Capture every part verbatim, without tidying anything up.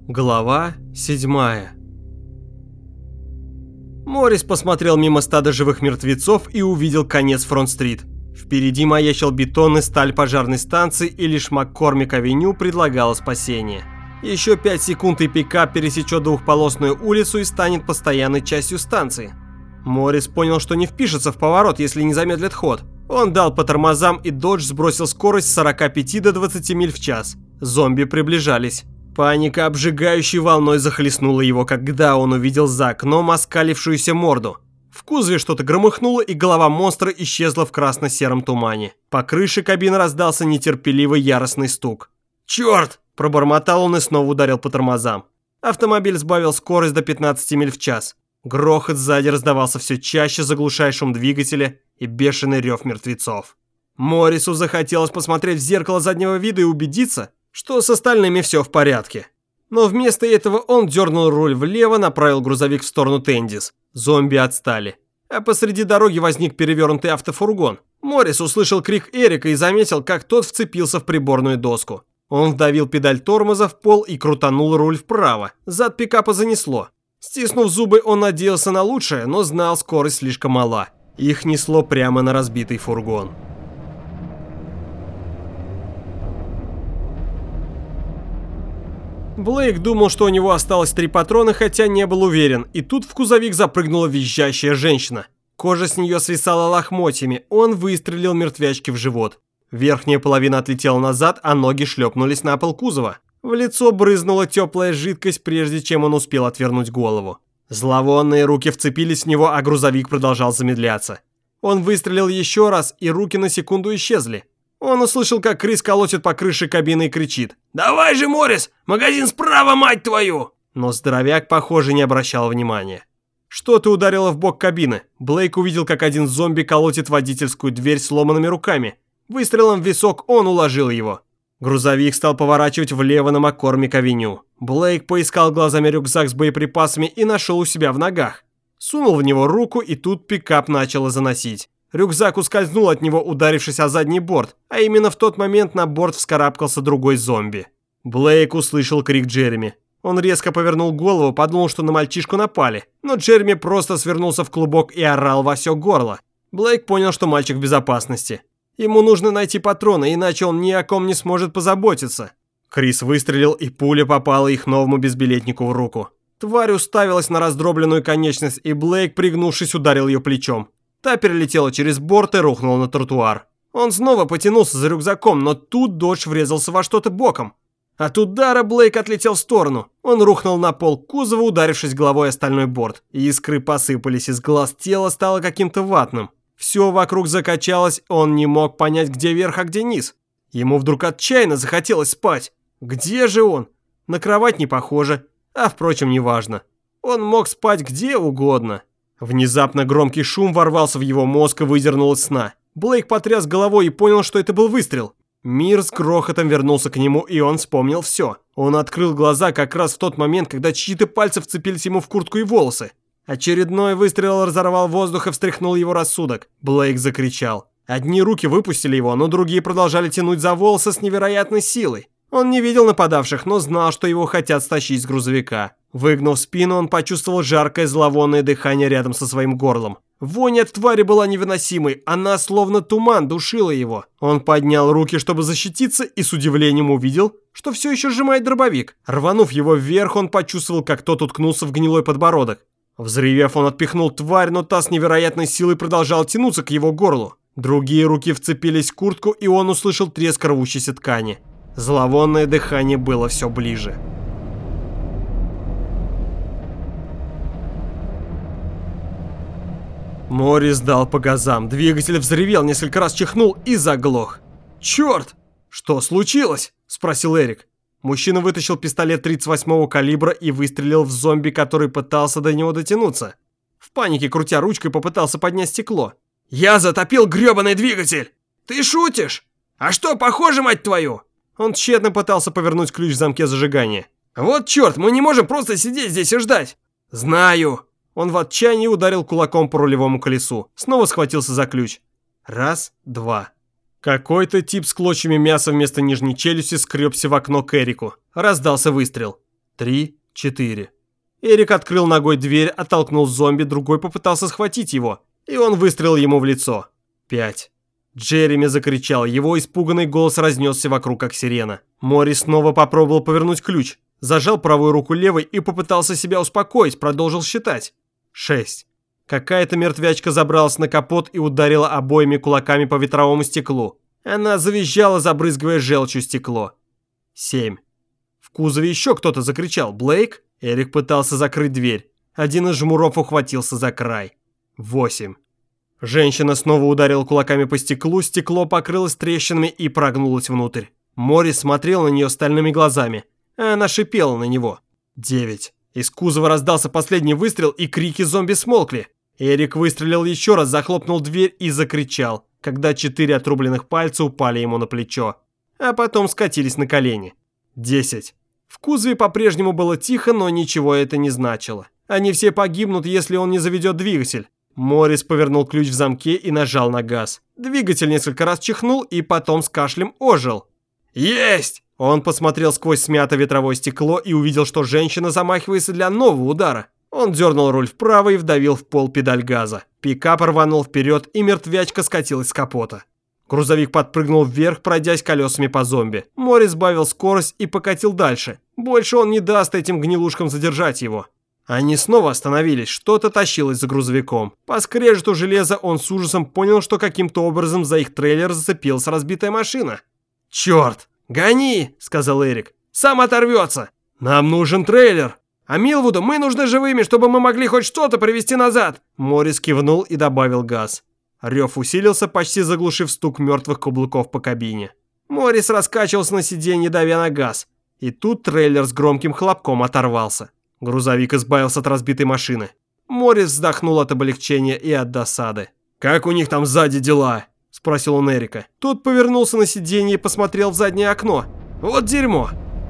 Глава седьмая. Моррис посмотрел мимо стада живых мертвецов и увидел конец Фронт-стрит. Впереди маячил бетон и сталь пожарной станции, и лишь Маккормик-авеню предлагала спасение. Еще пять секунд и пикап пересечет двухполосную улицу и станет постоянной частью станции. Моррис понял, что не впишется в поворот, если не замедлит ход. Он дал по тормозам, и Додж сбросил скорость с сорока пяти до двадцати миль в час. Зомби приближались. Паника обжигающей волной захлестнула его, когда он увидел за окном оскалившуюся морду. В кузове что-то громыхнуло, и голова монстра исчезла в красно-сером тумане. По крыше кабины раздался нетерпеливый яростный стук. «Черт!» – пробормотал он и снова ударил по тормозам. Автомобиль сбавил скорость до пятнадцати миль в час. Грохот сзади раздавался все чаще, заглушая шум двигателя и бешеный рев мертвецов. Моррису захотелось посмотреть в зеркало заднего вида и убедиться, что с остальными все в порядке. Но вместо этого он дернул руль влево, направил грузовик в сторону Тендис. Зомби отстали. А посреди дороги возник перевернутый автофургон. Моррис услышал крик Эрика и заметил, как тот вцепился в приборную доску. Он вдавил педаль тормоза в пол и крутанул руль вправо. Зад пикапа занесло. Стиснув зубы, он надеялся на лучшее, но знал, скорость слишком мала. Их несло прямо на разбитый фургон. Блейк думал, что у него осталось три патрона, хотя не был уверен, и тут в кузовик запрыгнула визжащая женщина. Кожа с нее свисала лохмотьями, он выстрелил мертвячке в живот. Верхняя половина отлетела назад, а ноги шлепнулись на пол кузова. В лицо брызнула теплая жидкость, прежде чем он успел отвернуть голову. Зловонные руки вцепились в него, а грузовик продолжал замедляться. Он выстрелил еще раз, и руки на секунду исчезли. Он услышал, как Крис колотит по крыше кабины и кричит: «Давай же, Моррис! Магазин справа, мать твою!» Но здоровяк, похоже, не обращал внимания. Что-то ударило в бок кабины. Блейк увидел, как один зомби колотит водительскую дверь сломанными руками. Выстрелом в висок он уложил его. Грузовик стал поворачивать влево на Маккормик-авеню. Блейк поискал глазами рюкзак с боеприпасами и нашел у себя в ногах. Сунул в него руку, и тут пикап начало заносить. Рюкзак ускользнул от него, ударившись о задний борт, а именно в тот момент на борт вскарабкался другой зомби. Блейк услышал крик Джереми. Он резко повернул голову, подумал, что на мальчишку напали, но Джереми просто свернулся в клубок и орал во все горло. Блейк понял, что мальчик в безопасности. Ему нужно найти патроны, иначе он ни о ком не сможет позаботиться. Крис выстрелил, и пуля попала их новому безбилетнику в руку. Тварь уставилась на раздробленную конечность, и Блейк, пригнувшись, ударил ее плечом. Та перелетела через борт и рухнула на тротуар. Он снова потянулся за рюкзаком, но тут Додж врезался во что-то боком. От удара Блейк отлетел в сторону. Он рухнул на пол кузова, ударившись головой о стальной борт. Искры посыпались из глаз, тело стало каким-то ватным. Все вокруг закачалось, он не мог понять, где верх, а где низ. Ему вдруг отчаянно захотелось спать. Где же он? На кровать не похоже, а впрочем, неважно. Он мог спать где угодно. Внезапно громкий шум ворвался в его мозг и выдернул из сна. Блейк потряс головой и понял, что это был выстрел. Мир с грохотом вернулся к нему, и он вспомнил все. Он открыл глаза как раз в тот момент, когда чьи-то пальцы вцепились ему в куртку и волосы. Очередной выстрел разорвал воздух и встряхнул его рассудок. Блейк закричал. Одни руки выпустили его, но другие продолжали тянуть за волосы с невероятной силой. Он не видел нападавших, но знал, что его хотят стащить с грузовика. Выгнув спину, он почувствовал жаркое зловонное дыхание рядом со своим горлом. Вонь от твари была невыносимой, она словно туман душила его. Он поднял руки, чтобы защититься, и с удивлением увидел, что все еще сжимает дробовик. Рванув его вверх, он почувствовал, как тот уткнулся в гнилой подбородок. Взревев, он отпихнул тварь, но та с невероятной силой продолжала тянуться к его горлу. Другие руки вцепились в куртку, и он услышал треск рвущейся ткани. Зловонное дыхание было все ближе. Моррис дал по газам, двигатель взревел, несколько раз чихнул и заглох. «Черт! Что случилось?» – спросил Эрик. Мужчина вытащил пистолет тридцать восьмого калибра и выстрелил в зомби, который пытался до него дотянуться. В панике, крутя ручкой, попытался поднять стекло. «Я затопил гребаный двигатель! Ты шутишь? А что, похоже, мать твою?» Он тщетно пытался повернуть ключ в замке зажигания. «Вот черт, мы не можем просто сидеть здесь и ждать!» «Знаю!» Он в отчаянии ударил кулаком по рулевому колесу. Снова схватился за ключ. Раз, два. Какой-то тип с клочьями мяса вместо нижней челюсти скребся в окно к Эрику. Раздался выстрел. три, четыре. Эрик открыл ногой дверь, оттолкнул зомби, другой попытался схватить его, и он выстрелил ему в лицо. пять. Джереми закричал, его испуганный голос разнесся вокруг, как сирена. Моррис снова попробовал повернуть ключ, зажал правую руку левой и попытался себя успокоить, продолжил считать. шесть. Какая-то мертвячка забралась на капот и ударила обоими кулаками по ветровому стеклу. Она завизжала, забрызгивая желчью стекло. семь. В кузове еще кто-то закричал. «Блейк?» Эрик пытался закрыть дверь. Один из жмуров ухватился за край. восемь. Женщина снова ударила кулаками по стеклу, стекло покрылось трещинами и прогнулось внутрь. Моррис смотрел на нее стальными глазами, а она шипела на него. девять. Из кузова раздался последний выстрел, и крики зомби смолкли. Эрик выстрелил еще раз, захлопнул дверь и закричал, когда четыре отрубленных пальца упали ему на плечо, а потом скатились на колени. десять. В кузове по-прежнему было тихо, но ничего это не значило. Они все погибнут, если он не заведет двигатель. Моррис повернул ключ в замке и нажал на газ. Двигатель несколько раз чихнул и потом с кашлем ожил. «Есть!» Он посмотрел сквозь смятое ветровое стекло и увидел, что женщина замахивается для нового удара. Он дернул руль вправо и вдавил в пол педаль газа. Пикап рванул вперед, и мертвячка скатилась с капота. Грузовик подпрыгнул вверх, пройдясь колесами по зомби. Моррис сбавил скорость и покатил дальше. Больше он не даст этим гнилушкам задержать его. Они снова остановились, что-то тащилось за грузовиком. По скрежету железа он с ужасом понял, что каким-то образом за их трейлер зацепилась разбитая машина. «Черт! Гони!» – сказал Эрик. «Сам оторвется! Нам нужен трейлер! А Милвуду мы нужны живыми, чтобы мы могли хоть что-то привезти назад!» Моррис кивнул и добавил газ. Рев усилился, почти заглушив стук мертвых каблуков по кабине. Моррис раскачивался на сиденье, давя на газ. И тут трейлер с громким хлопком оторвался. Грузовик избавился от разбитой машины. Моррис вздохнул от облегчения и от досады. «Как у них там сзади дела?» – спросил он Эрика. Тот повернулся на сиденье и посмотрел в заднее окно. «Вот дерьмо!»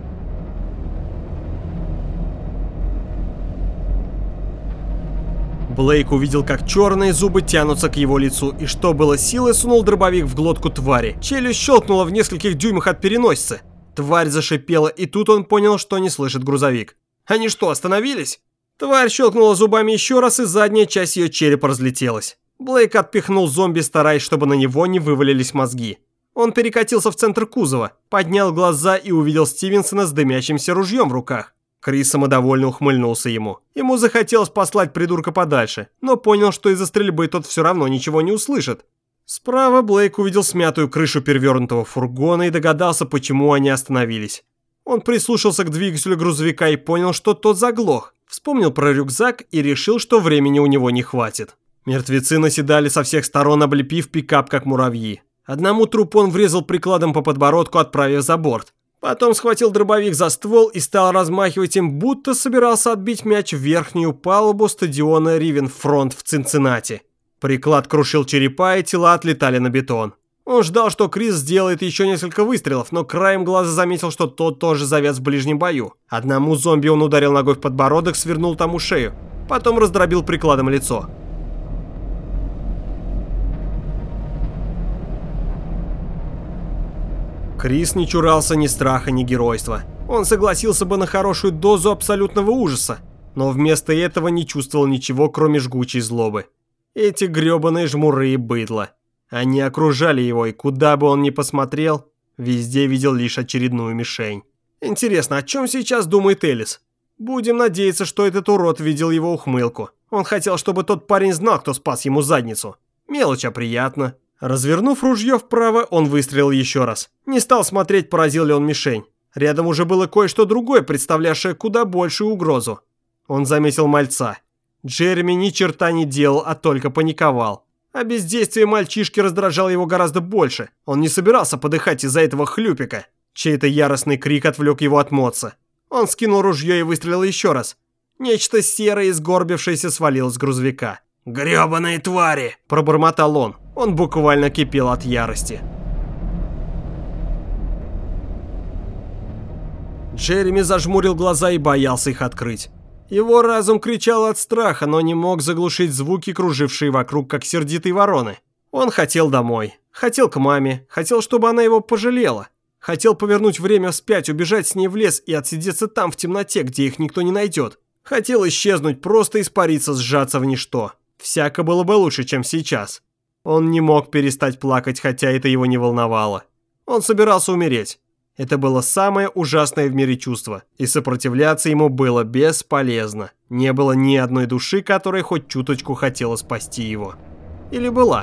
Блейк увидел, как черные зубы тянутся к его лицу, и что было силой, сунул дробовик в глотку твари. Челюсть щелкнула в нескольких дюймах от переносицы. Тварь зашипела, и тут он понял, что не слышит грузовик. «Они что, остановились?» Тварь щелкнула зубами еще раз, и задняя часть ее черепа разлетелась. Блейк отпихнул зомби, стараясь, чтобы на него не вывалились мозги. Он перекатился в центр кузова, поднял глаза и увидел Стивенсона с дымящимся ружьем в руках. Крис самодовольно ухмыльнулся ему. Ему захотелось послать придурка подальше, но понял, что из-за стрельбы тот все равно ничего не услышит. Справа Блейк увидел смятую крышу перевернутого фургона и догадался, почему они остановились. Он прислушался к двигателю грузовика и понял, что тот заглох. Вспомнил про рюкзак и решил, что времени у него не хватит. Мертвецы наседали со всех сторон, облепив пикап как муравьи. Одному трупу он врезал прикладом по подбородку, отправив за борт. Потом схватил дробовик за ствол и стал размахивать им, будто собирался отбить мяч в верхнюю палубу стадиона Ривенфронт в Цинциннати. Приклад крушил черепа, и тела отлетали на бетон. Он ждал, что Крис сделает еще несколько выстрелов, но краем глаза заметил, что тот тоже завяз в ближнем бою. Одному зомби он ударил ногой в подбородок, свернул тому шею. Потом раздробил прикладом лицо. Крис не чурался ни страха, ни геройства. Он согласился бы на хорошую дозу абсолютного ужаса, но вместо этого не чувствовал ничего, кроме жгучей злобы. Эти гребаные жмуры и быдло. Они окружали его, и куда бы он ни посмотрел, везде видел лишь очередную мишень. Интересно, о чем сейчас думает Элис? Будем надеяться, что этот урод видел его ухмылку. Он хотел, чтобы тот парень знал, кто спас ему задницу. Мелочь, а приятно. Развернув ружье вправо, он выстрелил еще раз. Не стал смотреть, поразил ли он мишень. Рядом уже было кое-что другое, представлявшее куда большую угрозу. Он заметил мальца. Джереми ни черта не делал, а только паниковал. А бездействие мальчишки раздражало его гораздо больше. Он не собирался подыхать из-за этого хлюпика. Чей-то яростный крик отвлек его от Мотса. Он скинул ружье и выстрелил еще раз. Нечто серое и сгорбившееся свалилось с грузовика. «Гребаные твари!» – пробормотал он. Он буквально кипел от ярости. Джереми зажмурил глаза и боялся их открыть. Его разум кричал от страха, но не мог заглушить звуки, кружившие вокруг, как сердитые вороны. Он хотел домой, хотел к маме, хотел, чтобы она его пожалела. Хотел повернуть время вспять, убежать с ней в лес и отсидеться там в темноте, где их никто не найдет. Хотел исчезнуть, просто испариться, сжаться в ничто. Всяко было бы лучше, чем сейчас. Он не мог перестать плакать, хотя это его не волновало. Он собирался умереть. Это было самое ужасное в мире чувство, и сопротивляться ему было бесполезно. Не было ни одной души, которая хоть чуточку хотела спасти его. Или была?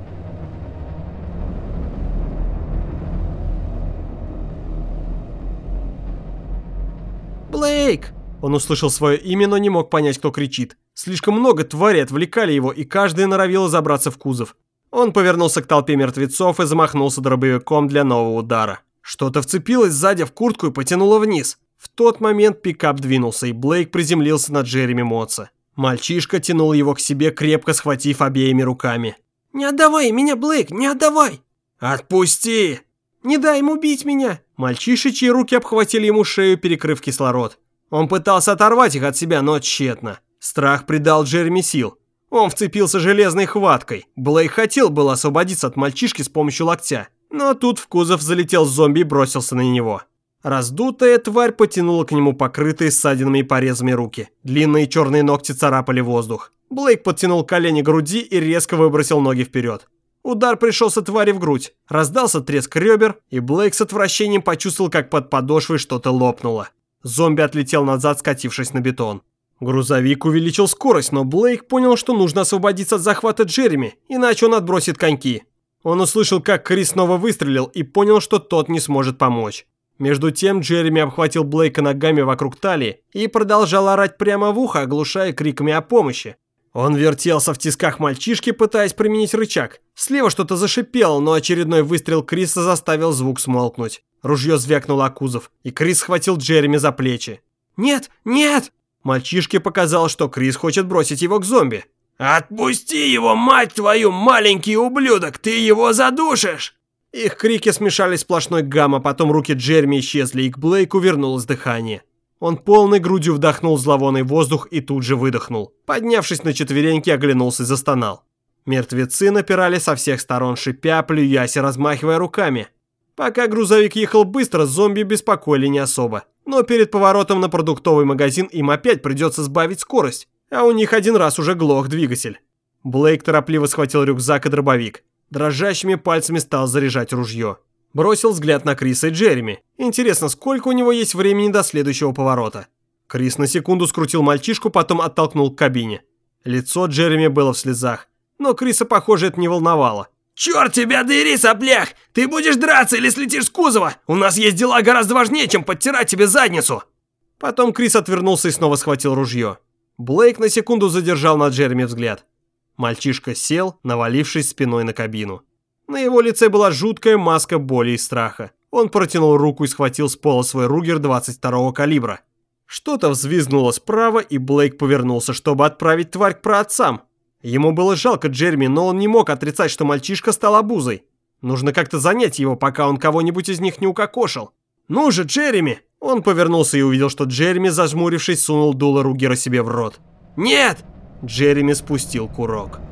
«Блейк!» Он услышал свое имя, но не мог понять, кто кричит. Слишком много тварей отвлекали его, и каждая норовила забраться в кузов. Он повернулся к толпе мертвецов и замахнулся дробовиком для нового удара. Что-то вцепилось сзади в куртку и потянуло вниз. В тот момент пикап двинулся, и Блейк приземлился на Джереми Мотса. Мальчишка тянул его к себе, крепко схватив обеими руками. «Не отдавай меня, Блейк, не отдавай!» «Отпусти!» «Не дай ему убить меня!» Мальчишечьи руки обхватили ему шею, перекрыв кислород. Он пытался оторвать их от себя, но тщетно. Страх придал Джереми сил. Он вцепился железной хваткой. Блейк хотел было освободиться от мальчишки с помощью локтя. Но тут в кузов залетел зомби и бросился на него. Раздутая тварь потянула к нему покрытые ссадинами и порезами руки. Длинные черные ногти царапали воздух. Блейк подтянул колени к груди и резко выбросил ноги вперед. Удар пришелся твари в грудь. Раздался треск ребер, и Блейк с отвращением почувствовал, как под подошвой что-то лопнуло. Зомби отлетел назад, скатившись на бетон. Грузовик увеличил скорость, но Блейк понял, что нужно освободиться от захвата Джереми, иначе он отбросит коньки. Он услышал, как Крис снова выстрелил, и понял, что тот не сможет помочь. Между тем Джереми обхватил Блейка ногами вокруг талии и продолжал орать прямо в ухо, оглушая криками о помощи. Он вертелся в тисках мальчишки, пытаясь применить рычаг. Слева что-то зашипело, но очередной выстрел Криса заставил звук смолкнуть. Ружье звякнуло о кузов, и Крис схватил Джереми за плечи. «Нет, нет!» Мальчишке показалось, что Крис хочет бросить его к зомби. «Отпусти его, мать твою, маленький ублюдок! Ты его задушишь!» Их крики смешались в сплошной гамм, а потом руки Джереми исчезли, и к Блейку вернулось дыхание. Он полной грудью вдохнул зловонный воздух и тут же выдохнул. Поднявшись на четвереньки, оглянулся и застонал. Мертвецы напирали со всех сторон, шипя, плюясь и размахивая руками. Пока грузовик ехал быстро, зомби беспокоили не особо. Но перед поворотом на продуктовый магазин им опять придется сбавить скорость. А у них один раз уже глох двигатель. Блейк торопливо схватил рюкзак и дробовик. Дрожащими пальцами стал заряжать ружье. Бросил взгляд на Криса и Джереми. Интересно, сколько у него есть времени до следующего поворота? Крис на секунду скрутил мальчишку, потом оттолкнул к кабине. Лицо Джереми было в слезах. Но Криса, похоже, это не волновало. «Черт тебя дыри, соплях! Ты будешь драться или слетишь с кузова? У нас есть дела гораздо важнее, чем подтирать тебе задницу!» Потом Крис отвернулся и снова схватил ружье. Блейк на секунду задержал на Джереми взгляд. Мальчишка сел, навалившись спиной на кабину. На его лице была жуткая маска боли и страха. Он протянул руку и схватил с пола свой Ругер двадцать второго калибра. Что-то взвизгнуло справа, и Блейк повернулся, чтобы отправить тварь к праотцам. Ему было жалко Джереми, но он не мог отрицать, что мальчишка стал обузой. Нужно как-то занять его, пока он кого-нибудь из них не укокошил. «Ну же, Джереми!» Он повернулся и увидел, что Джереми, зажмурившись, сунул дуло Ругера себе в рот. «Нет!» Джереми спустил курок.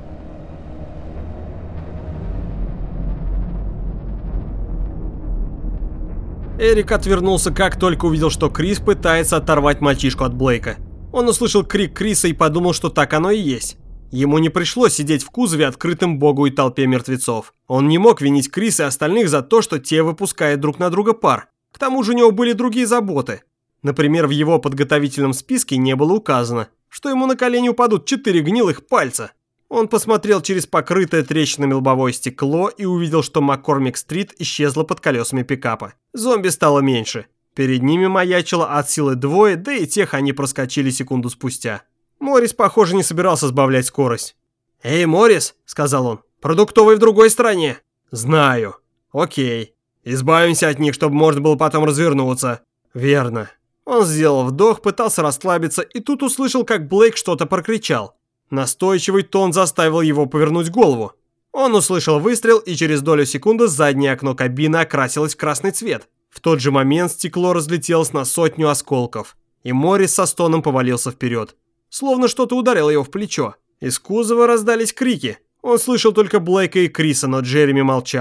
Эрик отвернулся, как только увидел, что Крис пытается оторвать мальчишку от Блейка. Он услышал крик Криса и подумал, что так оно и есть. Ему не пришлось сидеть в кузове, открытым богу и толпе мертвецов. Он не мог винить Криса и остальных за то, что те выпускают друг на друга пар. К тому же у него были другие заботы. Например, в его подготовительном списке не было указано, что ему на колени упадут четыре гнилых пальца. Он посмотрел через покрытое трещинами лобовое стекло и увидел, что Маккормик-стрит исчезла под колесами пикапа. Зомби стало меньше. Перед ними маячило от силы двое, да и тех они проскочили секунду спустя. Моррис, похоже, не собирался сбавлять скорость. «Эй, Моррис», — сказал он, — «продуктовый в другой стране». «Знаю». «Окей. Избавимся от них, чтобы можно было потом развернуться». «Верно». Он сделал вдох, пытался расслабиться, и тут услышал, как Блейк что-то прокричал. Настойчивый тон заставил его повернуть голову. Он услышал выстрел, и через долю секунды заднее окно кабины окрасилось в красный цвет. В тот же момент стекло разлетелось на сотню осколков, и Моррис со стоном повалился вперед. Словно что-то ударило его в плечо. Из кузова раздались крики. Он слышал только Блейка и Криса, но Джереми молчал.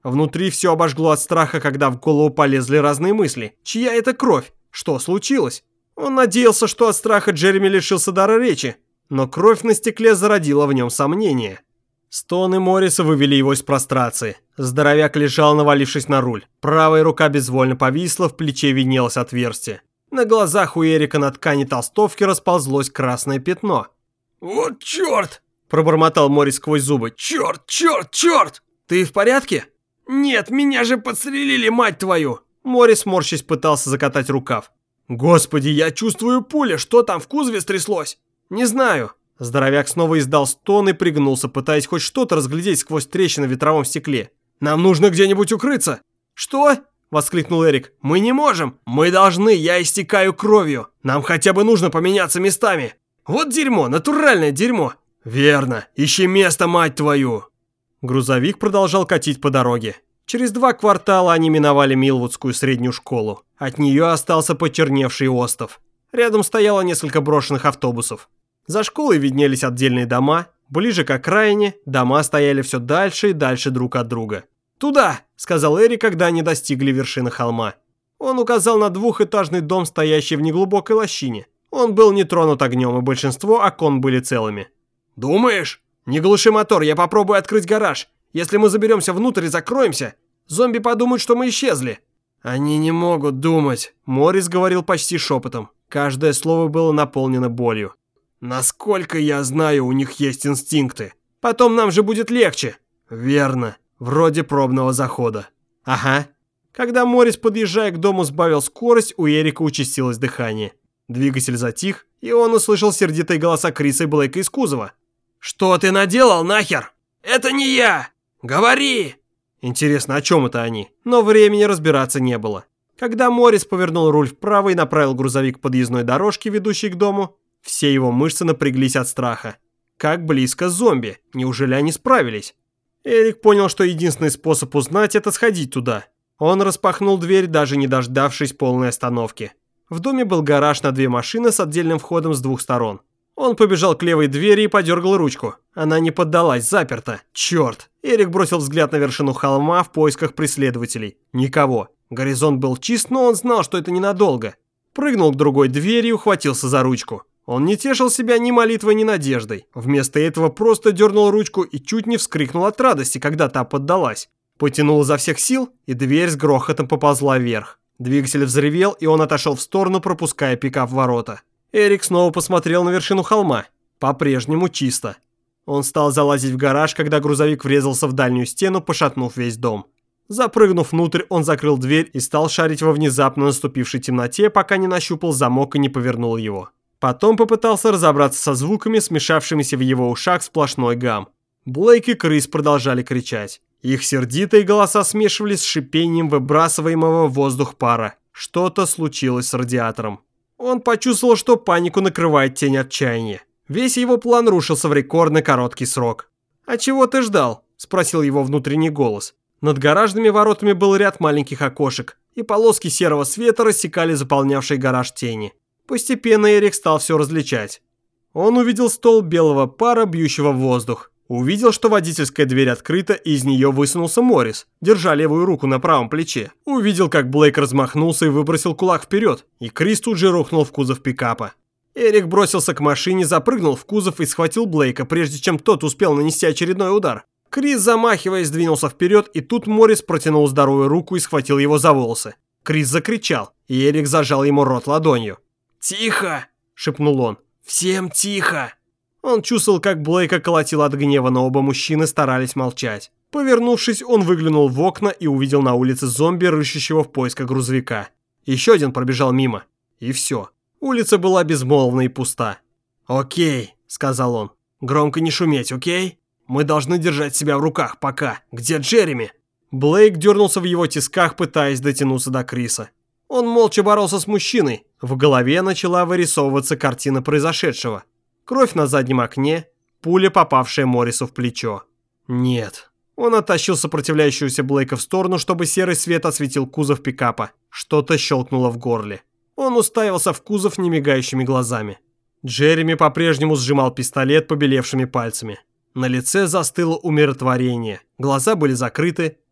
Внутри все обожгло от страха, когда в голову полезли разные мысли. Чья это кровь? Что случилось? Он надеялся, что от страха Джереми лишился дара речи, но кровь на стекле зародила в нем сомнения. Стоны Морриса вывели его из прострации. Здоровяк лежал, навалившись на руль. Правая рука безвольно повисла, в плече виднелось отверстие. На глазах у Эрика на ткани толстовки расползлось красное пятно. «Вот черт!» – пробормотал Моррис сквозь зубы. «Черт, черт, черт! Ты в порядке?» «Нет, меня же подстрелили, мать твою!» Моррис, морщись, пытался закатать рукав. «Господи, я чувствую пули, что там в кузове стряслось?» «Не знаю». Здоровяк снова издал стон и пригнулся, пытаясь хоть что-то разглядеть сквозь трещины в ветровом стекле. «Нам нужно где-нибудь укрыться!» «Что?» – воскликнул Эрик. «Мы не можем! Мы должны, я истекаю кровью! Нам хотя бы нужно поменяться местами!» «Вот дерьмо, натуральное дерьмо!» «Верно! Ищи место, мать твою!» Грузовик продолжал катить по дороге. Через два квартала они миновали Милвудскую среднюю школу. От нее остался почерневший остов. Рядом стояло несколько брошенных автобусов. За школой виднелись отдельные дома. Ближе к окраине дома стояли все дальше и дальше друг от друга. «Туда!» – сказал Эрик, когда они достигли вершины холма. Он указал на двухэтажный дом, стоящий в неглубокой лощине. Он был не тронут огнем, и большинство окон были целыми. «Думаешь? Не глуши мотор, я попробую открыть гараж. Если мы заберемся внутрь и закроемся, зомби подумают, что мы исчезли». «Они не могут думать», – Моррис говорил почти шепотом. Каждое слово было наполнено болью. «Насколько я знаю, у них есть инстинкты. Потом нам же будет легче». «Верно. Вроде пробного захода». «Ага». Когда Моррис, подъезжая к дому, сбавил скорость, у Эрика участилось дыхание. Двигатель затих, и он услышал сердитые голоса Криса и Блейка из кузова. «Что ты наделал, нахер? Это не я! Говори!» Интересно, о чем это они? Но времени разбираться не было. Когда Моррис повернул руль вправо и направил грузовик к подъездной дорожке, ведущей к дому, все его мышцы напряглись от страха. Как близко зомби? Неужели они справились? Эрик понял, что единственный способ узнать – это сходить туда. Он распахнул дверь, даже не дождавшись полной остановки. В доме был гараж на две машины с отдельным входом с двух сторон. Он побежал к левой двери и подергал ручку. Она не поддалась, заперта. Черт! Эрик бросил взгляд на вершину холма в поисках преследователей. Никого. Горизонт был чист, но он знал, что это ненадолго. Прыгнул к другой двери и ухватился за ручку. Он не тешил себя ни молитвой, ни надеждой. Вместо этого просто дернул ручку и чуть не вскрикнул от радости, когда та поддалась. Потянул изо всех сил, и дверь с грохотом поползла вверх. Двигатель взревел, и он отошел в сторону, пропуская пикап в ворота. Эрик снова посмотрел на вершину холма. По-прежнему чисто. Он стал залазить в гараж, когда грузовик врезался в дальнюю стену, пошатнув весь дом. Запрыгнув внутрь, он закрыл дверь и стал шарить во внезапно наступившей темноте, пока не нащупал замок и не повернул его. Потом попытался разобраться со звуками, смешавшимися в его ушах в сплошной гам. Блейк и Крис продолжали кричать. Их сердитые голоса смешивались с шипением выбрасываемого в воздух пара. Что-то случилось с радиатором. Он почувствовал, что панику накрывает тень отчаяния. Весь его план рушился в рекордно короткий срок. «А чего ты ждал?» – спросил его внутренний голос. Над гаражными воротами был ряд маленьких окошек, и полоски серого света рассекали заполнявший гараж тени. Постепенно Эрик стал все различать. Он увидел столб белого пара, бьющего в воздух. Увидел, что водительская дверь открыта, и из нее высунулся Моррис, держа левую руку на правом плече. Увидел, как Блейк размахнулся и выбросил кулак вперед, и Крис тут же рухнул в кузов пикапа. Эрик бросился к машине, запрыгнул в кузов и схватил Блейка, прежде чем тот успел нанести очередной удар. Крис, замахиваясь, двинулся вперед, и тут Моррис протянул здоровую руку и схватил его за волосы. Крис закричал, и Эрик зажал ему рот ладонью. «Тихо!» – шепнул он. «Всем тихо!» Он чувствовал, как Блейка колотил от гнева, но оба мужчины старались молчать. Повернувшись, он выглянул в окна и увидел на улице зомби, рыщущего в поисках грузовика. Еще один пробежал мимо. И все. Улица была безмолвна и пуста. «Окей», — сказал он. «Громко не шуметь, окей? Мы должны держать себя в руках пока. Где Джереми?» Блейк дернулся в его тисках, пытаясь дотянуться до Криса. Он молча боролся с мужчиной. В голове начала вырисовываться картина произошедшего. Кровь на заднем окне, пуля, попавшая Моррису в плечо. Нет. Он оттащил сопротивляющегося Блейка в сторону, чтобы серый свет осветил кузов пикапа. Что-то щелкнуло в горле. Он уставился в кузов немигающими глазами. Джереми по-прежнему сжимал пистолет побелевшими пальцами. На лице застыло умиротворение. Глаза были закрыты.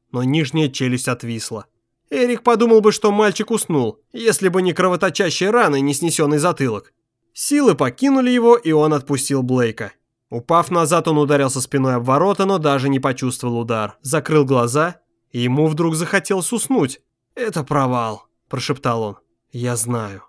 но нижняя челюсть отвисла. Эрик подумал бы, что мальчик уснул, если бы не кровоточащие раны и не снесенный затылок. Силы покинули его, и он отпустил Блейка. Упав назад, он ударился спиной об ворота, но даже не почувствовал удар. Закрыл глаза, и ему вдруг захотелось уснуть. «Это провал», – прошептал он. «Я знаю».